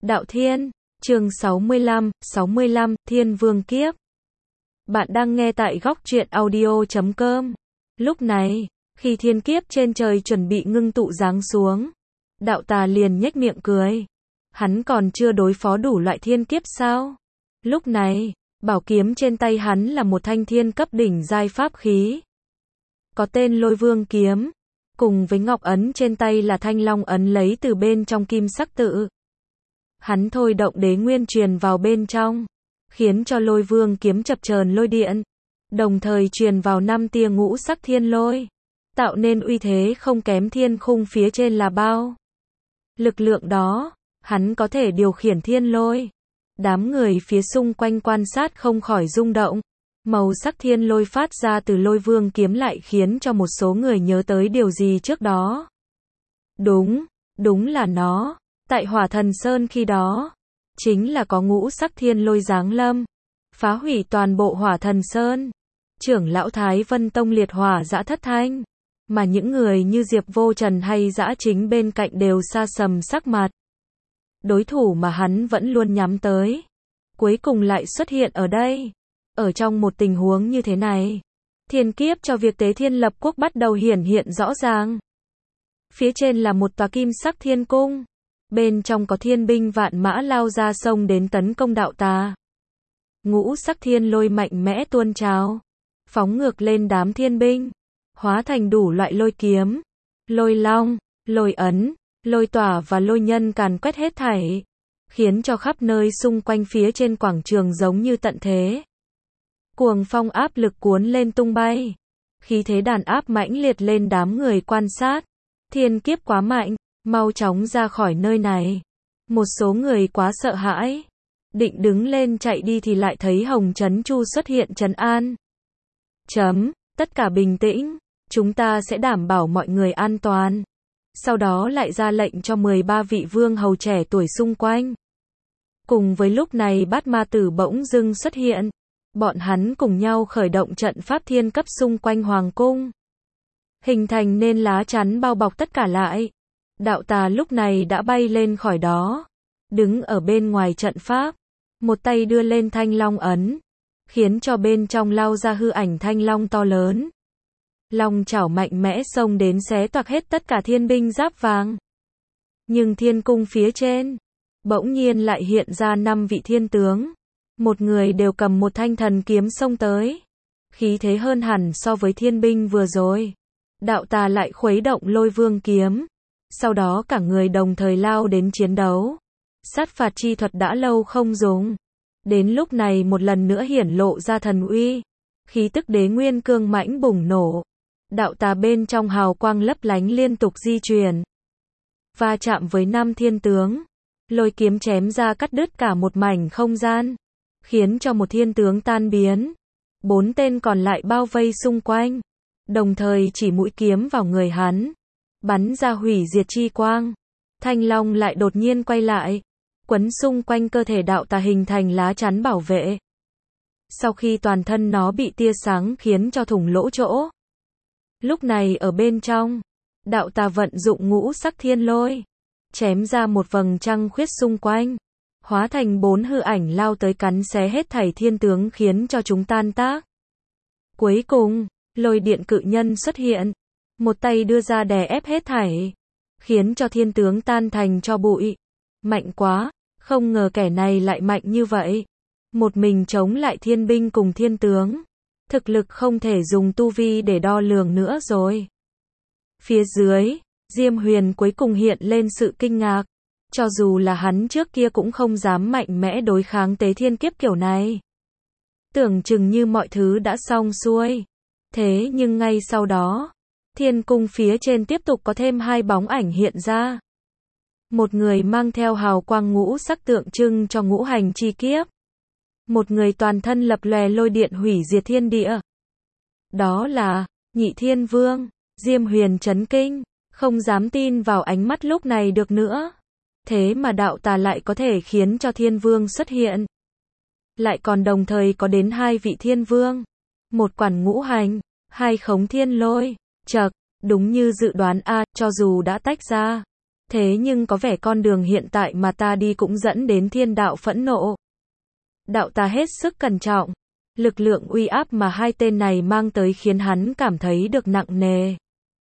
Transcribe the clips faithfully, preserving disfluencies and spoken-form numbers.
Đạo Thiên, chương sáu mươi lăm, sáu mươi lăm, Thiên Vương Kiếp. Bạn đang nghe tại góc truyện audio chấm com. Lúc này, khi thiên kiếp trên trời chuẩn bị ngưng tụ giáng xuống, đạo tà liền nhếch miệng cười. Hắn còn chưa đối phó đủ loại thiên kiếp sao? Lúc này, bảo kiếm trên tay hắn là một thanh thiên cấp đỉnh giai pháp khí. Có tên Lôi Vương Kiếm. Cùng với ngọc ấn trên tay là thanh long ấn lấy từ bên trong kim sắc tự. Hắn thôi động đế nguyên truyền vào bên trong, khiến cho Lôi Vương Kiếm chập chờn lôi điện, đồng thời truyền vào năm tia ngũ sắc thiên lôi, tạo nên uy thế không kém thiên khung phía trên là bao. Lực lượng đó, hắn có thể điều khiển thiên lôi. Đám người phía xung quanh quan sát không khỏi rung động. Màu sắc thiên lôi phát ra từ Lôi Vương Kiếm lại khiến cho một số người nhớ tới điều gì trước đó. Đúng, đúng là nó. Tại Hỏa Thần Sơn khi đó, chính là có ngũ sắc thiên lôi giáng lâm, phá hủy toàn bộ Hỏa Thần Sơn. Trưởng lão Thái Vân Tông liệt hỏa dã thất thanh, mà những người như Diệp Vô Trần hay Dã Chính bên cạnh đều sa sầm sắc mặt. Đối thủ mà hắn vẫn luôn nhắm tới, cuối cùng lại xuất hiện ở đây. Ở trong một tình huống như thế này, thiên kiếp cho việc tế thiên lập quốc bắt đầu hiển hiện rõ ràng. Phía trên là một tòa kim sắc thiên cung, bên trong có thiên binh vạn mã lao ra sông đến tấn công đạo tà. Ngũ sắc thiên lôi mạnh mẽ tuôn trào, phóng ngược lên đám thiên binh, hóa thành đủ loại lôi kiếm, lôi long, lôi ấn, lôi tỏa và lôi nhân càn quét hết thảy, khiến cho khắp nơi xung quanh phía trên quảng trường giống như tận thế. Cuồng phong áp lực cuốn lên tung bay, khí thế đàn áp mãnh liệt lên đám người quan sát. Thiên kiếp quá mạnh, mau chóng ra khỏi nơi này. Một số người quá sợ hãi, định đứng lên chạy đi thì lại thấy Hồng Trấn Chu xuất hiện trấn an. Chấm, tất cả bình tĩnh, chúng ta sẽ đảm bảo mọi người an toàn. Sau đó lại ra lệnh cho mười ba vị vương hầu trẻ tuổi xung quanh. Cùng với lúc này Bát Ma Tử bỗng dưng xuất hiện. Bọn hắn cùng nhau khởi động trận pháp thiên cấp xung quanh hoàng cung, hình thành nên lá chắn bao bọc tất cả lại. Đạo tà lúc này đã bay lên khỏi đó, đứng ở bên ngoài trận pháp, một tay đưa lên thanh long ấn, khiến cho bên trong lao ra hư ảnh thanh long to lớn. Long chảo mạnh mẽ xông đến xé toạc hết tất cả thiên binh giáp vàng. Nhưng thiên cung phía trên, bỗng nhiên lại hiện ra năm vị thiên tướng. Một người đều cầm một thanh thần kiếm xông tới, khí thế hơn hẳn so với thiên binh vừa rồi. Đạo tà lại khuấy động Lôi Vương Kiếm, sau đó cả người đồng thời lao đến chiến đấu. Sát phạt chi thuật đã lâu không dùng, đến lúc này một lần nữa hiển lộ ra thần uy, khí tức đế nguyên cương mãnh bùng nổ. Đạo tà bên trong hào quang lấp lánh liên tục di chuyển, va chạm với năm thiên tướng, lôi kiếm chém ra cắt đứt cả một mảnh không gian, khiến cho một thiên tướng tan biến. Bốn tên còn lại bao vây xung quanh, đồng thời chỉ mũi kiếm vào người hắn, bắn ra hủy diệt chi quang. Thanh long lại đột nhiên quay lại, quấn xung quanh cơ thể đạo tà hình thành lá chắn bảo vệ. Sau khi toàn thân nó bị tia sáng khiến cho thủng lỗ chỗ, lúc này ở bên trong, đạo tà vận dụng ngũ sắc thiên lôi, chém ra một vầng trăng khuyết xung quanh, hóa thành bốn hư ảnh lao tới cắn xé hết thảy thiên tướng khiến cho chúng tan tác. Cuối cùng, lôi điện cự nhân xuất hiện, một tay đưa ra đè ép hết thảy, khiến cho thiên tướng tan thành tro bụi. Mạnh quá, không ngờ kẻ này lại mạnh như vậy. Một mình chống lại thiên binh cùng thiên tướng. Thực lực không thể dùng tu vi để đo lường nữa rồi. Phía dưới, Diêm Huyền cuối cùng hiện lên sự kinh ngạc. Cho dù là hắn trước kia cũng không dám mạnh mẽ đối kháng tế thiên kiếp kiểu này. Tưởng chừng như mọi thứ đã xong xuôi. Thế nhưng ngay sau đó, thiên cung phía trên tiếp tục có thêm hai bóng ảnh hiện ra. Một người mang theo hào quang ngũ sắc tượng trưng cho ngũ hành chi kiếp. Một người toàn thân lập lòe lôi điện hủy diệt thiên địa. Đó là Nhị Thiên Vương. Diêm Huyền chấn kinh, không dám tin vào ánh mắt lúc này được nữa. Thế mà đạo tà lại có thể khiến cho thiên vương xuất hiện. Lại còn đồng thời có đến hai vị thiên vương. Một quản ngũ hành, hai khống thiên lôi. Chậc, đúng như dự đoán a, cho dù đã tách ra, Thế nhưng có vẻ con đường hiện tại mà ta đi cũng dẫn đến thiên đạo phẫn nộ. Đạo ta hết sức cẩn trọng. Lực lượng uy áp mà hai tên này mang tới khiến hắn cảm thấy được nặng nề.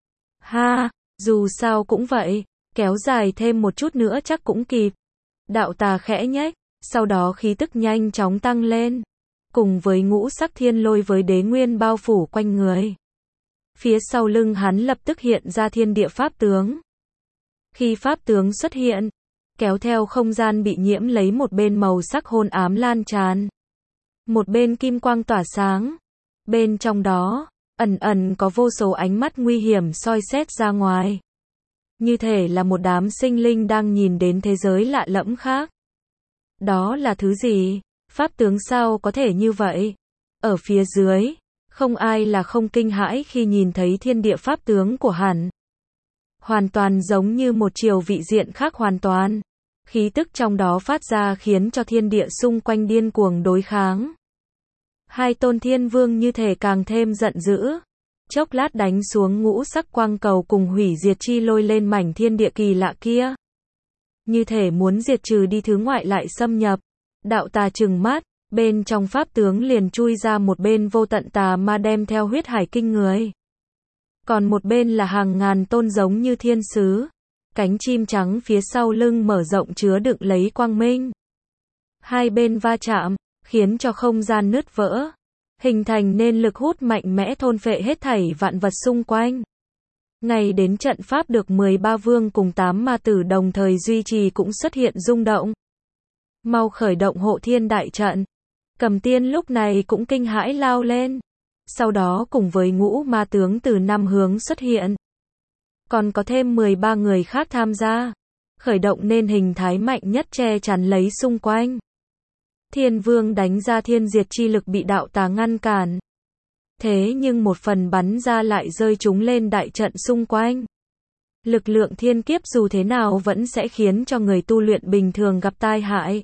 Ha, dù sao cũng vậy, kéo dài thêm một chút nữa chắc cũng kịp. Đạo tà khẽ nhếch, sau đó khí tức nhanh chóng tăng lên. Cùng với ngũ sắc thiên lôi với đế nguyên bao phủ quanh người. Phía sau lưng hắn lập tức hiện ra thiên địa pháp tướng. Khi pháp tướng xuất hiện, kéo theo không gian bị nhiễm lấy một bên màu sắc hôn ám lan tràn. Một bên kim quang tỏa sáng. Bên trong đó, ẩn ẩn có vô số ánh mắt nguy hiểm soi xét ra ngoài. Như thể là một đám sinh linh đang nhìn đến thế giới lạ lẫm khác. Đó là thứ gì? Pháp tướng sao có thể như vậy? Ở phía dưới, không ai là không kinh hãi khi nhìn thấy thiên địa pháp tướng của hắn. Hoàn toàn giống như một chiều vị diện khác hoàn toàn. Khí tức trong đó phát ra khiến cho thiên địa xung quanh điên cuồng đối kháng. Hai tôn thiên vương như thể càng thêm giận dữ. Chốc lát đánh xuống ngũ sắc quang cầu cùng hủy diệt chi lôi lên mảnh thiên địa kỳ lạ kia. Như thể muốn diệt trừ đi thứ ngoại lại xâm nhập. Đạo tà trừng mắt, bên trong pháp tướng liền chui ra một bên vô tận tà ma đem theo huyết hải kinh người. Còn một bên là hàng ngàn tôn giống như thiên sứ. Cánh chim trắng phía sau lưng mở rộng chứa đựng lấy quang minh. Hai bên va chạm, khiến cho không gian nứt vỡ. Hình thành nên lực hút mạnh mẽ thôn phệ hết thảy vạn vật xung quanh. Ngay đến trận pháp được mười ba vương cùng tám ma tử đồng thời duy trì cũng xuất hiện rung động. Mau khởi động hộ thiên đại trận. Cầm Tiên lúc này cũng kinh hãi lao lên. Sau đó cùng với ngũ ma tướng từ năm hướng xuất hiện. Còn có thêm mười ba người khác tham gia. Khởi động nên hình thái mạnh nhất che chắn lấy xung quanh. Thiên vương đánh ra thiên diệt chi lực bị đạo tà ngăn cản. Thế nhưng một phần bắn ra lại rơi chúng lên đại trận xung quanh. Lực lượng thiên kiếp dù thế nào vẫn sẽ khiến cho người tu luyện bình thường gặp tai hại.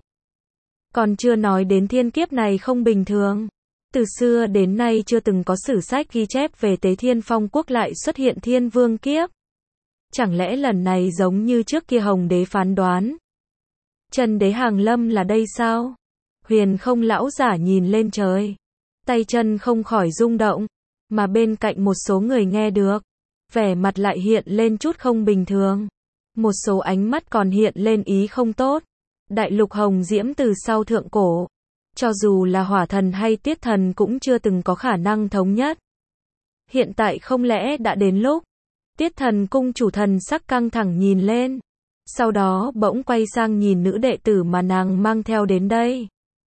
Còn chưa nói đến thiên kiếp này không bình thường. Từ xưa đến nay chưa từng có sử sách ghi chép về Tế Thiên Phong Quốc lại xuất hiện thiên vương kiếp. Chẳng lẽ lần này giống như trước kia Hồng Đế phán đoán? Trần Đế hàng lâm là đây sao? Huyền Không lão giả nhìn lên trời. Tay chân không khỏi rung động. Mà bên cạnh một số người nghe được. Vẻ mặt lại hiện lên chút không bình thường. Một số ánh mắt còn hiện lên ý không tốt. Đại lục hồng diễm từ sau thượng cổ. Cho dù là hỏa thần hay tiết thần cũng chưa từng có khả năng thống nhất. Hiện tại không lẽ đã đến lúc. Tiết thần cung chủ thần sắc căng thẳng nhìn lên. Sau đó bỗng quay sang nhìn nữ đệ tử mà nàng mang theo đến đây.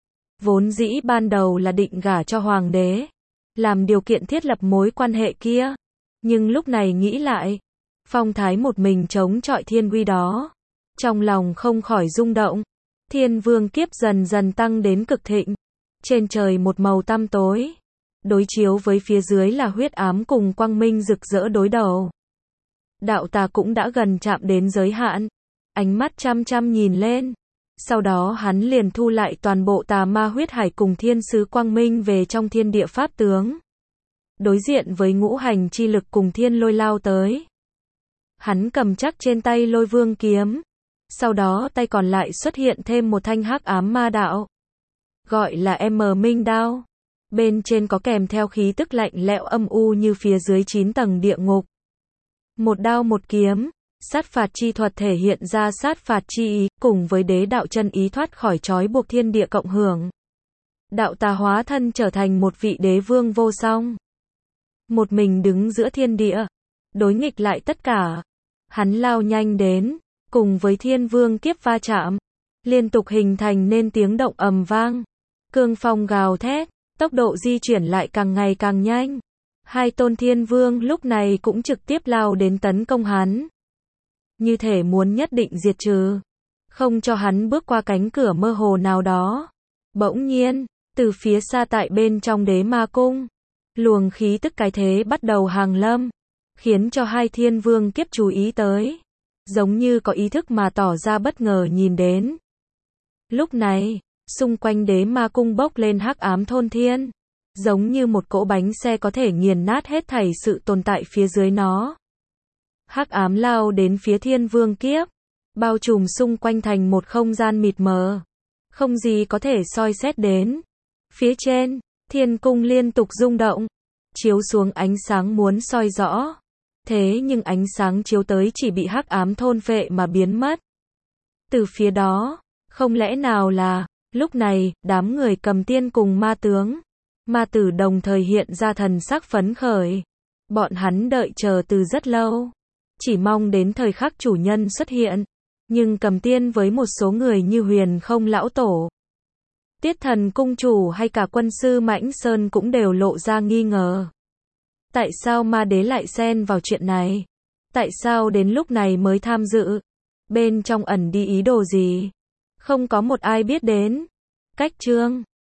Vốn dĩ ban đầu là định gả cho hoàng đế. Làm điều kiện thiết lập mối quan hệ kia. Nhưng lúc này nghĩ lại. Phong thái một mình chống chọi thiên uy đó. Trong lòng không khỏi rung động. Thiên vương kiếp dần dần tăng đến cực thịnh. Trên trời một màu tăm tối. Đối chiếu với phía dưới là huyết ám cùng quang minh rực rỡ đối đầu. Đạo tà cũng đã gần chạm đến giới hạn. Ánh mắt chăm chăm nhìn lên. Sau đó hắn liền thu lại toàn bộ tà ma huyết hải cùng thiên sứ quang minh về trong thiên địa pháp tướng. Đối diện với ngũ hành chi lực cùng thiên lôi lao tới. Hắn cầm chắc trên tay lôi vương kiếm. Sau đó tay còn lại xuất hiện thêm một thanh hắc ám ma đạo. Gọi là M Minh đao. Bên trên có kèm theo khí tức lạnh lẽo âm u như phía dưới chín tầng địa ngục. Một đao một kiếm. Sát phạt chi thuật thể hiện ra sát phạt chi ý, cùng với đế đạo chân ý thoát khỏi trói buộc thiên địa cộng hưởng. Đạo tà hóa thân trở thành một vị đế vương vô song. Một mình đứng giữa thiên địa. Đối nghịch lại tất cả. Hắn lao nhanh đến. Cùng với thiên vương kiếp va chạm. Liên tục hình thành nên tiếng động ầm vang. Cương phong gào thét. Tốc độ di chuyển lại càng ngày càng nhanh. Hai tôn thiên vương lúc này cũng trực tiếp lao đến tấn công hắn. Như thể muốn nhất định diệt trừ. Không cho hắn bước qua cánh cửa mơ hồ nào đó. Bỗng nhiên, từ phía xa tại bên trong đế ma cung. Luồng khí tức cái thế bắt đầu hàng lâm. Khiến cho hai thiên vương kiếp chú ý tới. Giống như có ý thức mà tỏ ra bất ngờ nhìn đến. Lúc này, xung quanh đế ma cung bốc lên hắc ám thôn thiên. Giống như một cỗ bánh xe có thể nghiền nát hết thảy sự tồn tại phía dưới nó. Hắc ám lao đến phía thiên vương kiếp. bao trùm xung quanh thành một không gian mịt mờ. Không gì có thể soi xét đến. Phía trên, thiên cung liên tục rung động, chiếu xuống ánh sáng muốn soi rõ. Thế nhưng ánh sáng chiếu tới chỉ bị hắc ám thôn phệ mà biến mất. Từ phía đó, không lẽ nào là, lúc này, đám người cầm tiên cùng ma tướng, ma tử đồng thời hiện ra thần sắc phấn khởi. Bọn hắn đợi chờ từ rất lâu, chỉ mong đến thời khắc chủ nhân xuất hiện. Nhưng cầm tiên với một số người như Huyền Không lão tổ, Tiết Thần cung chủ hay cả quân sư Mãnh Sơn cũng đều lộ ra nghi ngờ. Tại sao ma đế lại xen vào chuyện này? Tại sao đến lúc này mới tham dự? Bên trong ẩn đi ý đồ gì? Không có một ai biết đến. Cách chương